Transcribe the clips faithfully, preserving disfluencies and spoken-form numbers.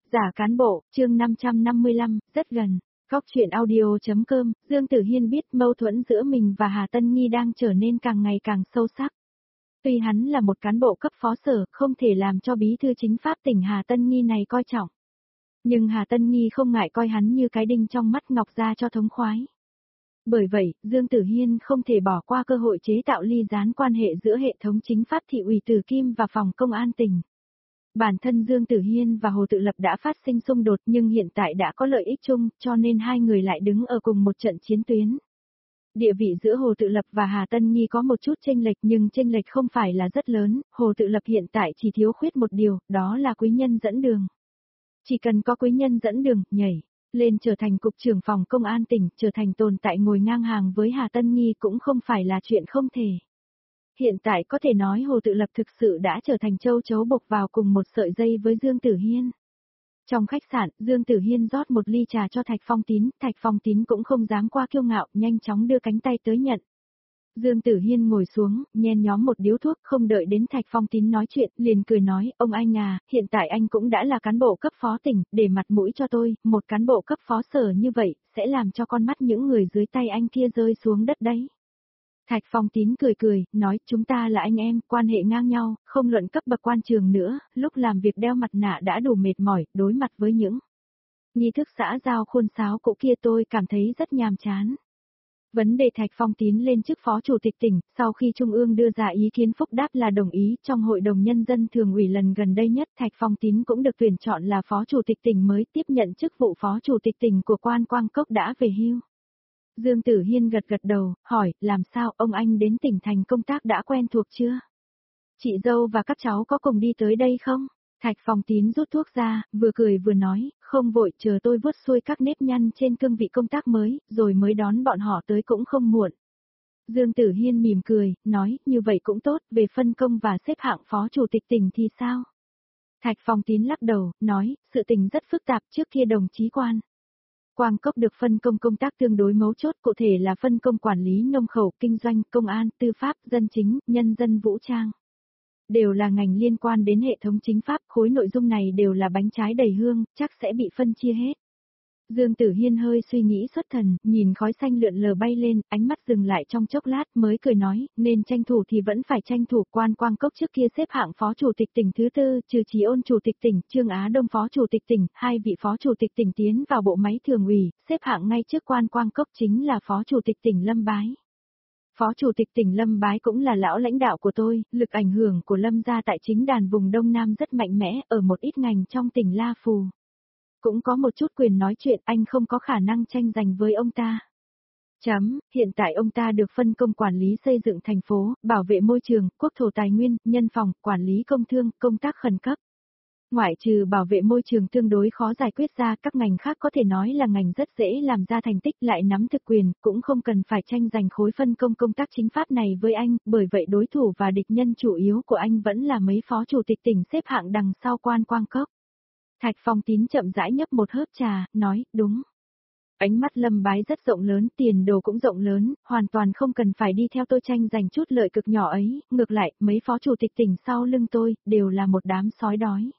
Giả cán bộ, chương năm trăm năm mươi lăm, rất gần. Góc truyện audio.com, Dương Tử Hiên biết mâu thuẫn giữa mình và Hà Tân Nhi đang trở nên càng ngày càng sâu sắc. Tuy hắn là một cán bộ cấp phó sở, không thể làm cho bí thư chính pháp tỉnh Hà Tân Nhi này coi trọng. Nhưng Hà Tân Nhi không ngại coi hắn như cái đinh trong mắt ngọc ra cho thống khoái. Bởi vậy, Dương Tử Hiên không thể bỏ qua cơ hội chế tạo ly gián quan hệ giữa hệ thống chính pháp thị ủy Từ Kim và phòng công an tỉnh. Bản thân Dương Tử Hiên và Hồ Tự Lập đã phát sinh xung đột nhưng hiện tại đã có lợi ích chung cho nên hai người lại đứng ở cùng một trận chiến tuyến. Địa vị giữa Hồ Tự Lập và Hà Tân Nhi có một chút chênh lệch nhưng chênh lệch không phải là rất lớn, Hồ Tự Lập hiện tại chỉ thiếu khuyết một điều, đó là quý nhân dẫn đường. Chỉ cần có quý nhân dẫn đường, nhảy lên trở thành cục trưởng phòng công an tỉnh, trở thành tồn tại ngồi ngang hàng với Hà Tân Nhi cũng không phải là chuyện không thể. Hiện tại có thể nói Hồ Tự Lập thực sự đã trở thành châu chấu bộc vào cùng một sợi dây với Dương Tử Hiên. Trong khách sạn, Dương Tử Hiên rót một ly trà cho Thạch Phong Tín, Thạch Phong Tín cũng không dám qua kiêu ngạo, nhanh chóng đưa cánh tay tới nhận. Dương Tử Hiên ngồi xuống, nhen nhóm một điếu thuốc, không đợi đến Thạch Phong Tín nói chuyện, liền cười nói, ông anh à, hiện tại anh cũng đã là cán bộ cấp phó tỉnh, để mặt mũi cho tôi, một cán bộ cấp phó sở như vậy, sẽ làm cho con mắt những người dưới tay anh kia rơi xuống đất đấy. Thạch Phong Tín cười cười, nói, chúng ta là anh em, quan hệ ngang nhau, không luận cấp bậc quan trường nữa, lúc làm việc đeo mặt nạ đã đủ mệt mỏi, đối mặt với những nghi thức xã giao khuôn sáo cũ kia tôi cảm thấy rất nhàm chán. Vấn đề Thạch Phong Tín lên chức phó chủ tịch tỉnh, sau khi Trung ương đưa ra ý kiến phúc đáp là đồng ý, trong Hội đồng Nhân dân Thường ủy lần gần đây nhất Thạch Phong Tín cũng được tuyển chọn là phó chủ tịch tỉnh mới tiếp nhận chức vụ phó chủ tịch tỉnh của Quan Quang Cốc đã về hưu. Dương Tử Hiên gật gật đầu, hỏi, làm sao ông anh đến tỉnh thành công tác đã quen thuộc chưa? Chị dâu và các cháu có cùng đi tới đây không? Thạch Phong Tín rút thuốc ra, vừa cười vừa nói, không vội, chờ tôi vuốt xuôi các nếp nhăn trên cương vị công tác mới, rồi mới đón bọn họ tới cũng không muộn. Dương Tử Hiên mỉm cười, nói, như vậy cũng tốt, về phân công và xếp hạng phó chủ tịch tỉnh thì sao? Thạch Phong Tín lắc đầu, nói, sự tình rất phức tạp, trước kia đồng chí Quan Quang Cốc được phân công công tác tương đối mấu chốt, cụ thể là phân công quản lý nông khẩu, kinh doanh, công an, tư pháp, dân chính, nhân dân vũ trang. Đều là ngành liên quan đến hệ thống chính pháp, khối nội dung này đều là bánh trái đầy hương, chắc sẽ bị phân chia hết. Dương Tử Hiên hơi suy nghĩ xuất thần, nhìn khói xanh lượn lờ bay lên, ánh mắt dừng lại trong chốc lát mới cười nói, nên tranh thủ thì vẫn phải tranh thủ. Quan Quang Cốc trước kia xếp hạng phó chủ tịch tỉnh thứ tư, trừ Chí Ôn chủ tịch tỉnh, Trương Á Đông phó chủ tịch tỉnh, hai vị phó chủ tịch tỉnh tiến vào bộ máy thường ủy, xếp hạng ngay trước Quan Quang Cốc chính là phó chủ tịch tỉnh Lâm Bái. Phó chủ tịch tỉnh Lâm Bái cũng là lão lãnh đạo của tôi, lực ảnh hưởng của Lâm gia tại chính đàn vùng Đông Nam rất mạnh mẽ, ở một ít ngành trong tỉnh La Phù. Cũng có một chút quyền nói chuyện, anh không có khả năng tranh giành với ông ta. Chấm, hiện tại ông ta được phân công quản lý xây dựng thành phố, bảo vệ môi trường, quốc thổ tài nguyên, nhân phòng, quản lý công thương, công tác khẩn cấp. Ngoại trừ bảo vệ môi trường tương đối khó giải quyết ra, các ngành khác có thể nói là ngành rất dễ làm ra thành tích, lại nắm thực quyền, cũng không cần phải tranh giành khối phân công công tác chính pháp này với anh, bởi vậy đối thủ và địch nhân chủ yếu của anh vẫn là mấy phó chủ tịch tỉnh xếp hạng đằng sau Quan Quang Cốc. Thạch Phong Tín chậm rãi nhấp một hớp trà, nói, đúng. Ánh mắt Lâm Bái rất rộng lớn, tiền đồ cũng rộng lớn, hoàn toàn không cần phải đi theo tôi tranh giành chút lợi cực nhỏ ấy, ngược lại, mấy phó chủ tịch tỉnh sau lưng tôi, đều là một đám sói đói.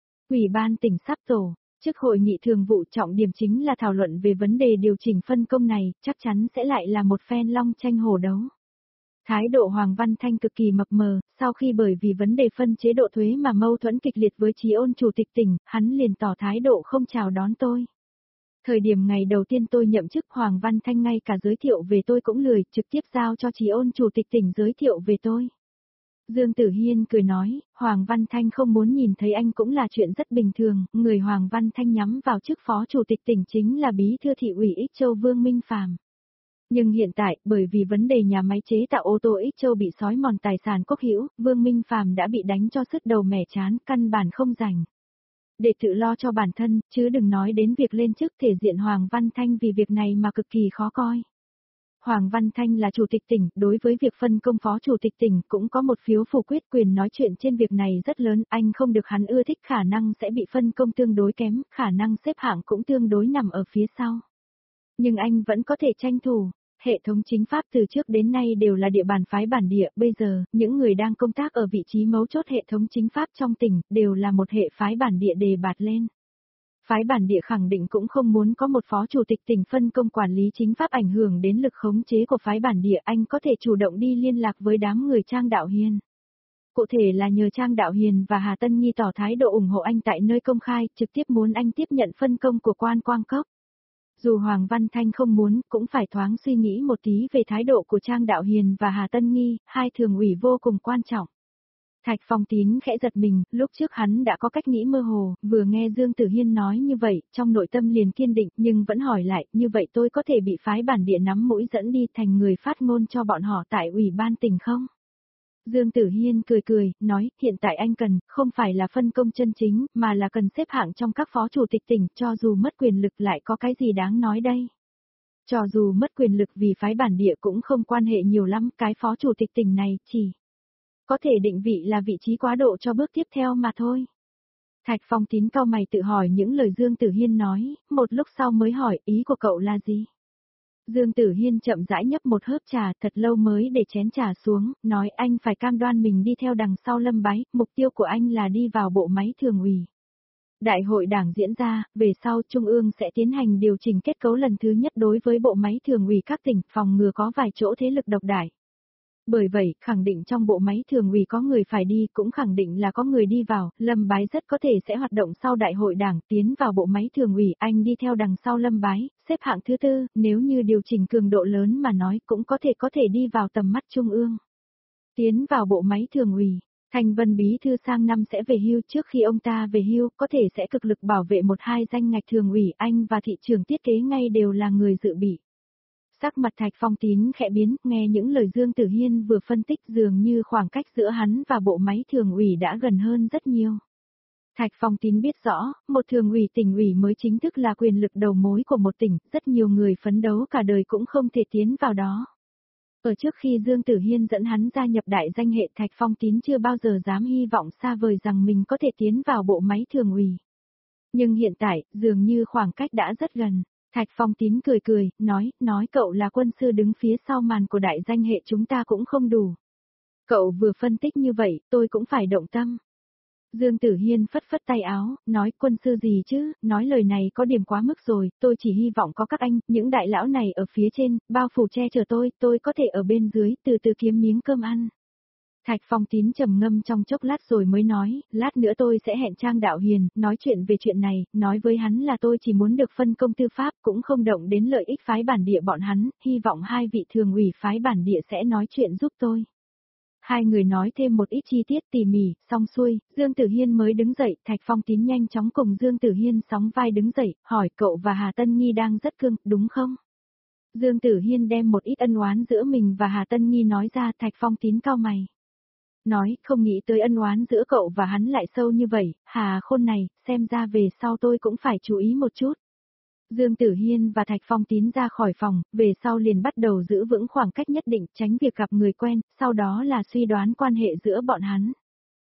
Ủy ban tỉnh sắp tổ, trước hội nghị thường vụ trọng điểm chính là thảo luận về vấn đề điều chỉnh phân công này, chắc chắn sẽ lại là một phen long tranh hổ đấu. Thái độ Hoàng Văn Thanh cực kỳ mập mờ, sau khi bởi vì vấn đề phân chế độ thuế mà mâu thuẫn kịch liệt với Chí Ôn chủ tịch tỉnh, hắn liền tỏ thái độ không chào đón tôi. Thời điểm ngày đầu tiên tôi nhậm chức Hoàng Văn Thanh ngay cả giới thiệu về tôi cũng lười, trực tiếp giao cho Chí Ôn chủ tịch tỉnh giới thiệu về tôi. Dương Tử Hiên cười nói, Hoàng Văn Thanh không muốn nhìn thấy anh cũng là chuyện rất bình thường, người Hoàng Văn Thanh nhắm vào chức phó chủ tịch tỉnh chính là bí thư thị ủy Ích Châu Vương Minh Phàm. Nhưng hiện tại, bởi vì vấn đề nhà máy chế tạo ô tô Ích Châu bị xói mòn tài sản quốc hữu, Vương Minh Phàm đã bị đánh cho sứt đầu mẻ chán, căn bản không rảnh để tự lo cho bản thân, chứ đừng nói đến việc lên chức. Thể diện Hoàng Văn Thanh vì việc này mà cực kỳ khó coi. Hoàng Văn Thanh là chủ tịch tỉnh, đối với việc phân công phó chủ tịch tỉnh cũng có một phiếu phủ quyết, quyền nói chuyện trên việc này rất lớn, anh không được hắn ưa thích khả năng sẽ bị phân công tương đối kém, khả năng xếp hạng cũng tương đối nằm ở phía sau. Nhưng anh vẫn có thể tranh thủ. Hệ thống chính pháp từ trước đến nay đều là địa bàn phái bản địa, bây giờ, những người đang công tác ở vị trí mấu chốt hệ thống chính pháp trong tỉnh, đều là một hệ phái bản địa đề bạt lên. Phái bản địa khẳng định cũng không muốn có một phó chủ tịch tỉnh phân công quản lý chính pháp ảnh hưởng đến lực khống chế của phái bản địa, anh có thể chủ động đi liên lạc với đám người Trang Đạo Hiền. Cụ thể là nhờ Trang Đạo Hiền và Hà Tân Nhi tỏ thái độ ủng hộ anh tại nơi công khai, trực tiếp muốn anh tiếp nhận phân công của quan Quang Cốc. Dù Hoàng Văn Thanh không muốn, cũng phải thoáng suy nghĩ một tí về thái độ của Trang Đạo Hiền và Hà Tân Nhi, hai thường ủy vô cùng quan trọng. Thạch Phong Tín khẽ giật mình, lúc trước hắn đã có cách nghĩ mơ hồ, vừa nghe Dương Tử Hiên nói như vậy, trong nội tâm liền kiên định, nhưng vẫn hỏi lại, như vậy tôi có thể bị phái bản địa nắm mũi dẫn đi thành người phát ngôn cho bọn họ tại ủy ban tỉnh không? Dương Tử Hiên cười cười, nói, hiện tại anh cần, không phải là phân công chân chính, mà là cần xếp hạng trong các phó chủ tịch tỉnh, cho dù mất quyền lực lại có cái gì đáng nói đây. Cho dù mất quyền lực vì phái bản địa cũng không quan hệ nhiều lắm, cái phó chủ tịch tỉnh này chỉ có thể định vị là vị trí quá độ cho bước tiếp theo mà thôi. Thạch Phong Tín cau mày tự hỏi những lời Dương Tử Hiên nói, một lúc sau mới hỏi ý của cậu là gì? Dương Tử Hiên chậm rãi nhấp một hớp trà, thật lâu mới để chén trà xuống, nói anh phải cam đoan mình đi theo đằng sau Lâm Bái, mục tiêu của anh là đi vào bộ máy thường ủy. Đại hội đảng diễn ra, về sau Trung ương sẽ tiến hành điều chỉnh kết cấu lần thứ nhất đối với bộ máy thường ủy các tỉnh, phòng ngừa có vài chỗ thế lực độc đại. Bởi vậy, khẳng định trong bộ máy thường ủy có người phải đi, cũng khẳng định là có người đi vào, Lâm Bái rất có thể sẽ hoạt động sau đại hội đảng, tiến vào bộ máy thường ủy, anh đi theo đằng sau Lâm Bái, xếp hạng thứ tư, nếu như điều chỉnh cường độ lớn mà nói cũng có thể có thể đi vào tầm mắt trung ương. Tiến vào bộ máy thường ủy, Thành Vân bí thư sang năm sẽ về hưu, trước khi ông ta về hưu, có thể sẽ cực lực bảo vệ một hai danh ngạch thường ủy, anh và thị trưởng thiết kế ngay đều là người dự bị. Sắc mặt Thạch Phong Tín khẽ biến, nghe những lời Dương Tử Hiên vừa phân tích dường như khoảng cách giữa hắn và bộ máy thường ủy đã gần hơn rất nhiều. Thạch Phong Tín biết rõ, một thường ủy tỉnh ủy mới chính thức là quyền lực đầu mối của một tỉnh, rất nhiều người phấn đấu cả đời cũng không thể tiến vào đó. Ở trước khi Dương Tử Hiên dẫn hắn gia nhập đại danh hệ, Thạch Phong Tín chưa bao giờ dám hy vọng xa vời rằng mình có thể tiến vào bộ máy thường ủy. Nhưng hiện tại, dường như khoảng cách đã rất gần. Thạch Phong Tín cười cười, nói, nói cậu là quân sư đứng phía sau màn của đại danh hệ chúng ta cũng không đủ. Cậu vừa phân tích như vậy, tôi cũng phải động tâm. Dương Tử Hiên phất phất tay áo, nói quân sư gì chứ, nói lời này có điểm quá mức rồi, tôi chỉ hy vọng có các anh, những đại lão này ở phía trên, bao phủ che chở tôi, tôi có thể ở bên dưới, từ từ kiếm miếng cơm ăn. Thạch Phong Tín trầm ngâm trong chốc lát rồi mới nói, lát nữa tôi sẽ hẹn Trang Đạo Hiền, nói chuyện về chuyện này, nói với hắn là tôi chỉ muốn được phân công tư pháp, cũng không động đến lợi ích phái bản địa bọn hắn, hy vọng hai vị thường ủy phái bản địa sẽ nói chuyện giúp tôi. Hai người nói thêm một ít chi tiết tỉ mỉ, xong xuôi, Dương Tử Hiên mới đứng dậy, Thạch Phong Tín nhanh chóng cùng Dương Tử Hiên sóng vai đứng dậy, hỏi cậu và Hà Tân Nhi đang rất cưng, đúng không? Dương Tử Hiên đem một ít ân oán giữa mình và Hà Tân Nhi nói ra, Thạch Phong Tín cau mày. Nói, không nghĩ tới ân oán giữa cậu và hắn lại sâu như vậy, Hà khôn này, xem ra về sau tôi cũng phải chú ý một chút. Dương Tử Hiên và Thạch Phong Tín ra khỏi phòng, về sau liền bắt đầu giữ vững khoảng cách nhất định, tránh việc gặp người quen, sau đó là suy đoán quan hệ giữa bọn hắn.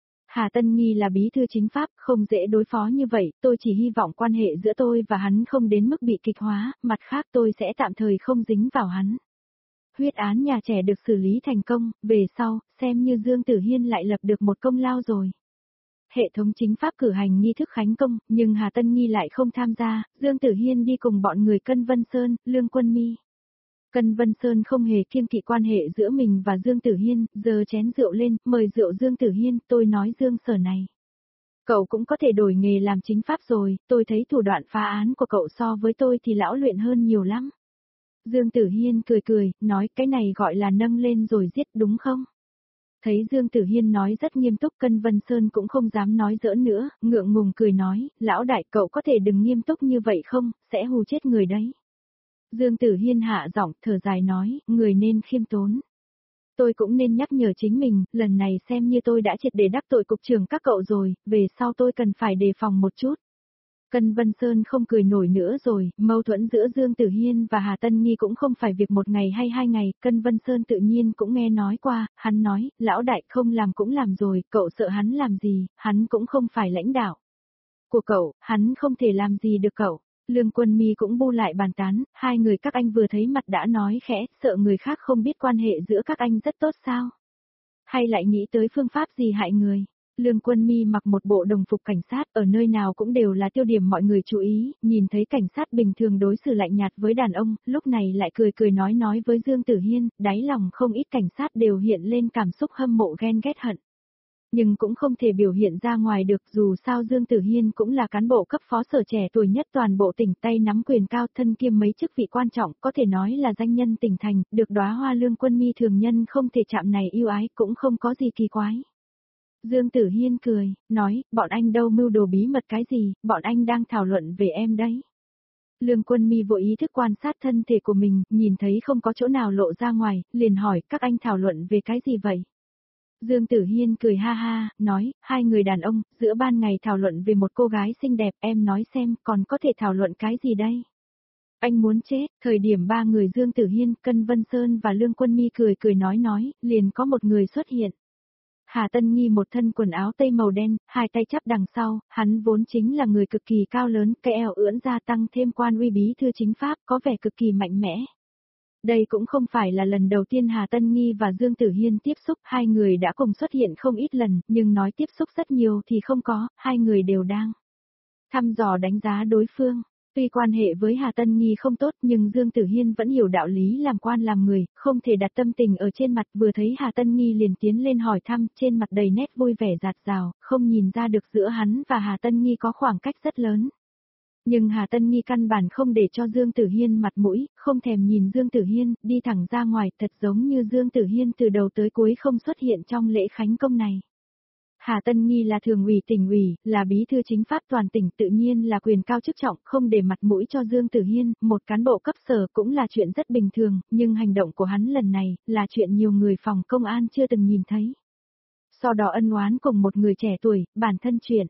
Hà Tân Nhi là bí thư chính pháp, không dễ đối phó như vậy, tôi chỉ hy vọng quan hệ giữa tôi và hắn không đến mức bị kịch hóa, mặt khác tôi sẽ tạm thời không dính vào hắn. Huyết án nhà trẻ được xử lý thành công, về sau, xem như Dương Tử Hiên lại lập được một công lao rồi. Hệ thống chính pháp cử hành nghi thức khánh công, nhưng Hà Tân Nhi lại không tham gia, Dương Tử Hiên đi cùng bọn người Cân Vân Sơn, Lương Quân Mi. Cân Vân Sơn không hề kiêng kỵ quan hệ giữa mình và Dương Tử Hiên, giơ chén rượu lên, mời rượu Dương Tử Hiên, tôi nói Dương Sở này. Cậu cũng có thể đổi nghề làm chính pháp rồi, tôi thấy thủ đoạn phá án của cậu so với tôi thì lão luyện hơn nhiều lắm. Dương Tử Hiên cười cười, nói cái này gọi là nâng lên rồi giết đúng không? Thấy Dương Tử Hiên nói rất nghiêm túc, Cân Vân Sơn cũng không dám nói giỡn nữa, ngượng ngùng cười nói, lão đại cậu có thể đừng nghiêm túc như vậy không, sẽ hù chết người đấy. Dương Tử Hiên hạ giọng, thở dài nói, người nên khiêm tốn. Tôi cũng nên nhắc nhở chính mình, lần này xem như tôi đã triệt để đắc tội cục trưởng các cậu rồi, về sau tôi cần phải đề phòng một chút. Cân Vân Sơn không cười nổi nữa rồi, mâu thuẫn giữa Dương Tử Hiên và Hà Tân Nhi cũng không phải việc một ngày hay hai ngày, Cân Vân Sơn tự nhiên cũng nghe nói qua, hắn nói, lão đại không làm cũng làm rồi, cậu sợ hắn làm gì, hắn cũng không phải lãnh đạo của cậu, hắn không thể làm gì được cậu. Lương Quân Mi cũng bu lại bàn tán, hai người các anh vừa thấy mặt đã nói khẽ, sợ người khác không biết quan hệ giữa các anh rất tốt sao? Hay lại nghĩ tới phương pháp gì hại người? Lương Quân Mi mặc một bộ đồng phục cảnh sát, ở nơi nào cũng đều là tiêu điểm mọi người chú ý, nhìn thấy cảnh sát bình thường đối xử lạnh nhạt với đàn ông, lúc này lại cười cười nói nói với Dương Tử Hiên, đáy lòng không ít cảnh sát đều hiện lên cảm xúc hâm mộ ghen ghét hận. Nhưng cũng không thể biểu hiện ra ngoài được, dù sao Dương Tử Hiên cũng là cán bộ cấp phó sở trẻ tuổi nhất toàn bộ tỉnh, tay nắm quyền cao, thân kiêm mấy chức vị quan trọng, có thể nói là danh nhân tỉnh thành, được đóa hoa Lương Quân Mi thường nhân không thể chạm này yêu ái, cũng không có gì kỳ quái. Dương Tử Hiên cười, nói, bọn anh đâu mưu đồ bí mật cái gì, bọn anh đang thảo luận về em đấy. Lương Quân Mi vội ý thức quan sát thân thể của mình, nhìn thấy không có chỗ nào lộ ra ngoài, liền hỏi, các anh thảo luận về cái gì vậy? Dương Tử Hiên cười ha ha, nói, hai người đàn ông, giữa ban ngày thảo luận về một cô gái xinh đẹp, em nói xem, còn có thể thảo luận cái gì đây? Anh muốn chết, thời điểm ba người Dương Tử Hiên, Cân Vân Sơn và Lương Quân Mi cười cười nói nói, liền có một người xuất hiện. Hà Tân Nghi một thân quần áo tây màu đen, hai tay chắp đằng sau, hắn vốn chính là người cực kỳ cao lớn, cái eo ưỡn ra tăng thêm quan uy bí thư chính pháp, có vẻ cực kỳ mạnh mẽ. Đây cũng không phải là lần đầu tiên Hà Tân Nghi và Dương Tử Hiên tiếp xúc, hai người đã cùng xuất hiện không ít lần, nhưng nói tiếp xúc rất nhiều thì không có, hai người đều đang thăm dò đánh giá đối phương. Tuy quan hệ với Hà Tân Nghi không tốt nhưng Dương Tử Hiên vẫn hiểu đạo lý làm quan làm người, không thể đặt tâm tình ở trên mặt, vừa thấy Hà Tân Nghi liền tiến lên hỏi thăm, trên mặt đầy nét vui vẻ rạt rào, không nhìn ra được giữa hắn và Hà Tân Nghi có khoảng cách rất lớn. Nhưng Hà Tân Nghi căn bản không để cho Dương Tử Hiên mặt mũi, không thèm nhìn Dương Tử Hiên, đi thẳng ra ngoài, thật giống như Dương Tử Hiên từ đầu tới cuối không xuất hiện trong lễ khánh công này. Hà Tân Nghi là thường ủy tỉnh ủy, là bí thư chính pháp toàn tỉnh, tự nhiên là quyền cao chức trọng, không để mặt mũi cho Dương Tử Hiên, một cán bộ cấp sở cũng là chuyện rất bình thường, nhưng hành động của hắn lần này, là chuyện nhiều người phòng công an chưa từng nhìn thấy. Sau đó ân oán cùng một người trẻ tuổi, bản thân chuyện.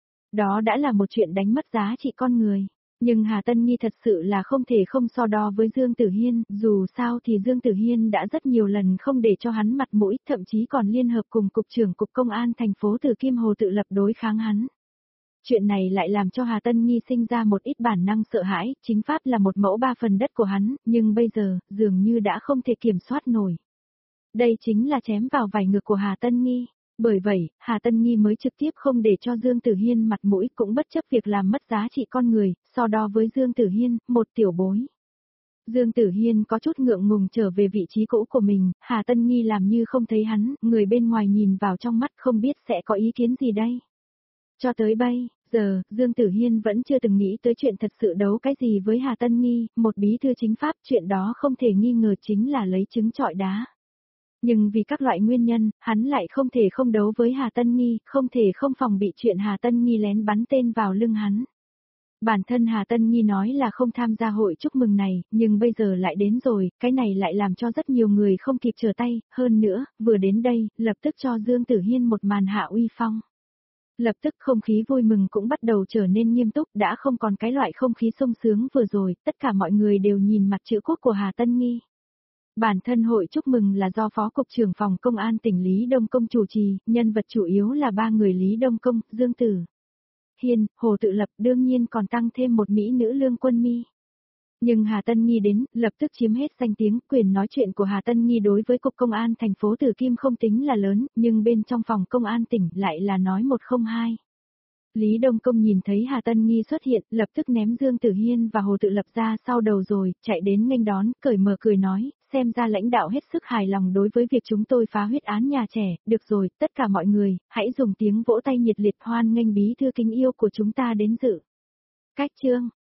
Đó đã là một chuyện đánh mất giá trị con người. Nhưng Hà Tân Nghi thật sự là không thể không so đo với Dương Tử Hiên, dù sao thì Dương Tử Hiên đã rất nhiều lần không để cho hắn mặt mũi, thậm chí còn liên hợp cùng Cục trưởng Cục Công an thành phố Từ Kim Hồ tự lập đối kháng hắn. Chuyện này lại làm cho Hà Tân Nghi sinh ra một ít bản năng sợ hãi, chính pháp là một mẫu ba phần đất của hắn, nhưng bây giờ, dường như đã không thể kiểm soát nổi. Đây chính là chém vào vảy ngực của Hà Tân Nghi. Bởi vậy, Hà Tân Nghi mới trực tiếp không để cho Dương Tử Hiên mặt mũi, cũng bất chấp việc làm mất giá trị con người, so đo với Dương Tử Hiên, một tiểu bối. Dương Tử Hiên có chút ngượng ngùng trở về vị trí cũ của mình, Hà Tân Nghi làm như không thấy hắn, người bên ngoài nhìn vào trong mắt không biết sẽ có ý kiến gì đây. Cho tới bây giờ, Dương Tử Hiên vẫn chưa từng nghĩ tới chuyện thật sự đấu cái gì với Hà Tân Nghi, một bí thư chính pháp, chuyện đó không thể nghi ngờ chính là lấy trứng trọi đá. Nhưng vì các loại nguyên nhân, hắn lại không thể không đấu với Hà Tân Nghi, không thể không phòng bị chuyện Hà Tân Nghi lén bắn tên vào lưng hắn. Bản thân Hà Tân Nghi nói là không tham gia hội chúc mừng này, nhưng bây giờ lại đến rồi, cái này lại làm cho rất nhiều người không kịp trở tay, hơn nữa, vừa đến đây, lập tức cho Dương Tử Hiên một màn hạ uy phong. Lập tức không khí vui mừng cũng bắt đầu trở nên nghiêm túc, đã không còn cái loại không khí sung sướng vừa rồi, tất cả mọi người đều nhìn mặt chữ quốc của Hà Tân Nghi. Bản thân hội chúc mừng là do Phó Cục trưởng Phòng Công an tỉnh Lý Đông Công chủ trì, nhân vật chủ yếu là ba người Lý Đông Công, Dương Tử Hiên, Hồ Tự Lập, đương nhiên còn tăng thêm một mỹ nữ Lương Quân Mi. Nhưng Hà Tân Nghi đến, lập tức chiếm hết danh tiếng, quyền nói chuyện của Hà Tân Nghi đối với Cục Công an thành phố Từ Kim không tính là lớn, nhưng bên trong Phòng Công an tỉnh lại là nói một không hai. Lý Đông Công nhìn thấy Hà Tân Nghi xuất hiện, lập tức ném Dương Tử Hiên và Hồ Tự Lập ra sau đầu rồi, chạy đến nghênh đón, cởi mở cười nói, xem ra lãnh đạo hết sức hài lòng đối với việc chúng tôi phá huyết án nhà trẻ, được rồi, tất cả mọi người, hãy dùng tiếng vỗ tay nhiệt liệt hoan nghênh bí thư kính yêu của chúng ta đến dự. Cách chương